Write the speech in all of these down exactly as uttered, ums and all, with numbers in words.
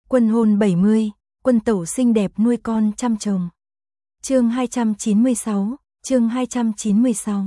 Quân hôn bảy mươi, quân tẩu xinh đẹp nuôi con chăm chồng. Chương hai trăm chín mươi sáu, chương hai trăm chín mươi sáu.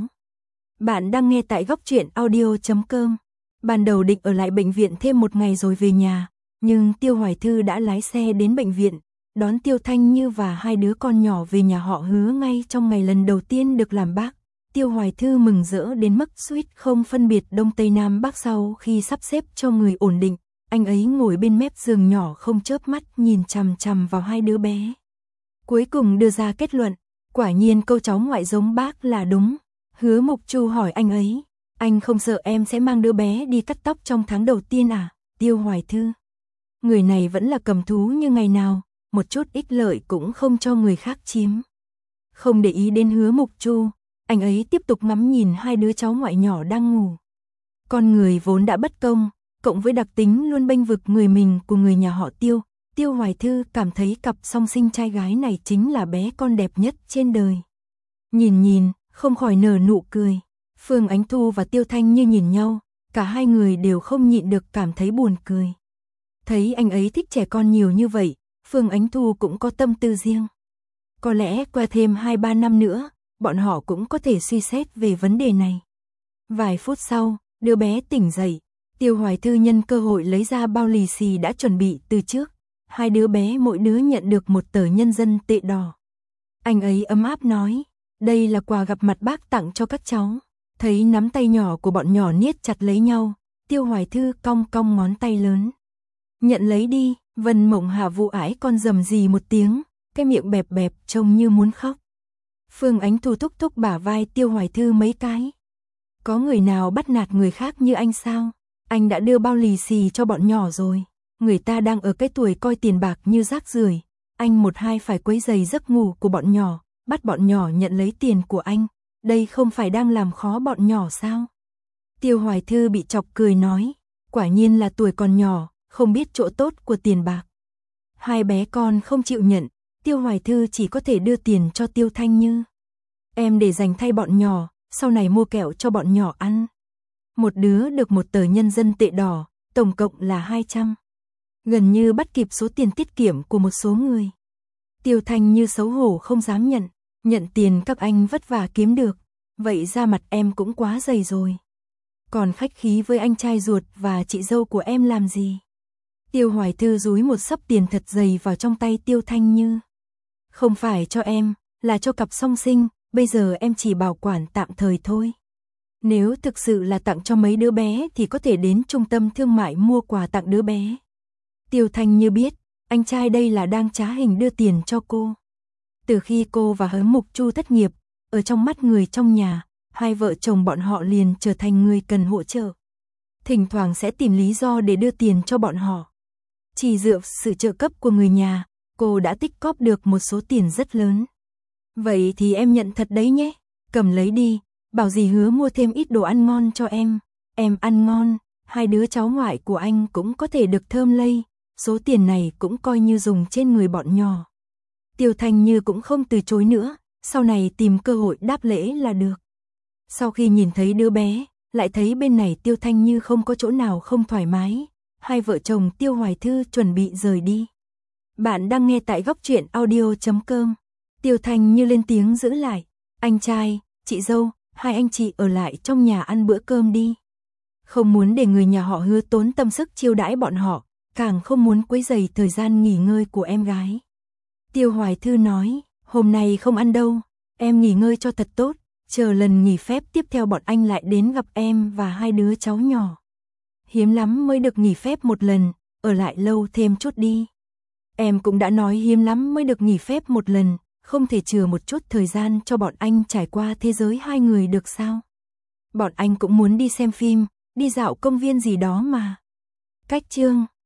Bạn đang nghe tại góc truyện audio chấm com. Ban đầu định ở lại bệnh viện thêm một ngày rồi về nhà, nhưng Tiêu Hoài Thư đã lái xe đến bệnh viện, đón Tiêu Thanh Như và hai đứa con nhỏ về nhà họ Hứa ngay trong ngày lần đầu tiên được làm bác. Tiêu Hoài Thư mừng rỡ đến mức suýt không phân biệt đông tây nam bắc sau khi sắp xếp cho người ổn định. Anh ấy ngồi bên mép giường nhỏ không chớp mắt nhìn chằm chằm vào hai đứa bé. Cuối cùng đưa ra kết luận, quả nhiên câu cháu ngoại giống bác là đúng. Hứa Mục Chu hỏi anh ấy, anh không sợ em sẽ mang đứa bé đi cắt tóc trong tháng đầu tiên à? Tiêu Hoài Thư, người này vẫn là cầm thú như ngày nào, một chút ích lợi cũng không cho người khác chiếm. Không để ý đến Hứa Mục Chu, anh ấy tiếp tục ngắm nhìn hai đứa cháu ngoại nhỏ đang ngủ. Con người vốn đã bất công, cộng với đặc tính luôn bênh vực người mình của người nhà họ Tiêu, Tiêu Hoài Thư cảm thấy cặp song sinh trai gái này chính là bé con đẹp nhất trên đời. Nhìn nhìn, không khỏi nở nụ cười. Phương Ánh Thu và Tiêu Thanh Như nhìn nhau, cả hai người đều không nhịn được cảm thấy buồn cười. Thấy anh ấy thích trẻ con nhiều như vậy, Phương Ánh Thu cũng có tâm tư riêng. Có lẽ qua thêm hai ba năm nữa, bọn họ cũng có thể suy xét về vấn đề này. Vài phút sau, đứa bé tỉnh dậy. Tiêu Hoài Thư nhân cơ hội lấy ra bao lì xì đã chuẩn bị từ trước. Hai đứa bé mỗi đứa nhận được một tờ nhân dân tệ đỏ. Anh ấy ấm áp nói, đây là quà gặp mặt bác tặng cho các cháu. Thấy nắm tay nhỏ của bọn nhỏ niết chặt lấy nhau, Tiêu Hoài Thư cong cong ngón tay lớn. Nhận lấy đi. Vân Mộng Hà vụ ái con rầm rì một tiếng, cái miệng bẹp bẹp trông như muốn khóc. Phương Ánh Thu thúc thúc bả vai Tiêu Hoài Thư mấy cái. Có người nào bắt nạt người khác như anh sao? Anh đã đưa bao lì xì cho bọn nhỏ rồi. Người ta đang ở cái tuổi coi tiền bạc như rác rưởi. Anh một hai phải quấy rầy giấc ngủ của bọn nhỏ, bắt bọn nhỏ nhận lấy tiền của anh. Đây không phải đang làm khó bọn nhỏ sao? Tiêu Hoài Thư bị chọc cười nói, quả nhiên là tuổi còn nhỏ, không biết chỗ tốt của tiền bạc. Hai bé con không chịu nhận, Tiêu Hoài Thư chỉ có thể đưa tiền cho Tiêu Thanh Như. Em để dành thay bọn nhỏ, sau này mua kẹo cho bọn nhỏ ăn. Một đứa được một tờ nhân dân tệ đỏ, tổng cộng là hai trăm. Gần như bắt kịp số tiền tiết kiệm của một số người. Tiêu Thanh Như xấu hổ không dám nhận, nhận tiền các anh vất vả kiếm được, vậy ra mặt em cũng quá dày rồi. Còn khách khí với anh trai ruột và chị dâu của em làm gì? Tiêu Hoài Thư dúi một xấp tiền thật dày vào trong tay Tiêu Thanh Như. Không phải cho em, là cho cặp song sinh, bây giờ em chỉ bảo quản tạm thời thôi. Nếu thực sự là tặng cho mấy đứa bé thì có thể đến trung tâm thương mại mua quà tặng đứa bé. Tiêu Thanh Như biết, anh trai đây là đang trá hình đưa tiền cho cô. Từ khi cô và Hứa Mục Chu thất nghiệp, ở trong mắt người trong nhà, hai vợ chồng bọn họ liền trở thành người cần hỗ trợ. Thỉnh thoảng sẽ tìm lý do để đưa tiền cho bọn họ. Chỉ dựa sự trợ cấp của người nhà, cô đã tích cóp được một số tiền rất lớn. Vậy thì em nhận thật đấy nhé, cầm lấy đi, bảo dì Hứa mua thêm ít đồ ăn ngon cho em. Em ăn ngon, hai đứa cháu ngoại của anh cũng có thể được thơm lây, số tiền này cũng coi như dùng trên người bọn nhỏ. Tiêu Thanh Như cũng không từ chối nữa, sau này tìm cơ hội đáp lễ là được. Sau khi nhìn thấy đứa bé, lại thấy bên này Tiêu Thanh Như không có chỗ nào không thoải mái, hai vợ chồng Tiêu Hoài Thư chuẩn bị rời đi. Bạn đang nghe tại góc truyện audio chấm com. Tiêu Thanh Như lên tiếng giữ lại, anh trai, chị dâu, hai anh chị ở lại trong nhà ăn bữa cơm đi. Không muốn để người nhà họ Hứa tốn tâm sức chiêu đãi bọn họ, càng không muốn quấy rầy thời gian nghỉ ngơi của em gái. Tiêu Hoài Thư nói, hôm nay không ăn đâu, em nghỉ ngơi cho thật tốt, chờ lần nghỉ phép tiếp theo bọn anh lại đến gặp em và hai đứa cháu nhỏ. Hiếm lắm mới được nghỉ phép một lần, ở lại lâu thêm chút đi. Em cũng đã nói hiếm lắm mới được nghỉ phép một lần, không thể chừa một chút thời gian cho bọn anh trải qua thế giới hai người được sao? Bọn anh cũng muốn đi xem phim, đi dạo công viên gì đó mà. Cách chương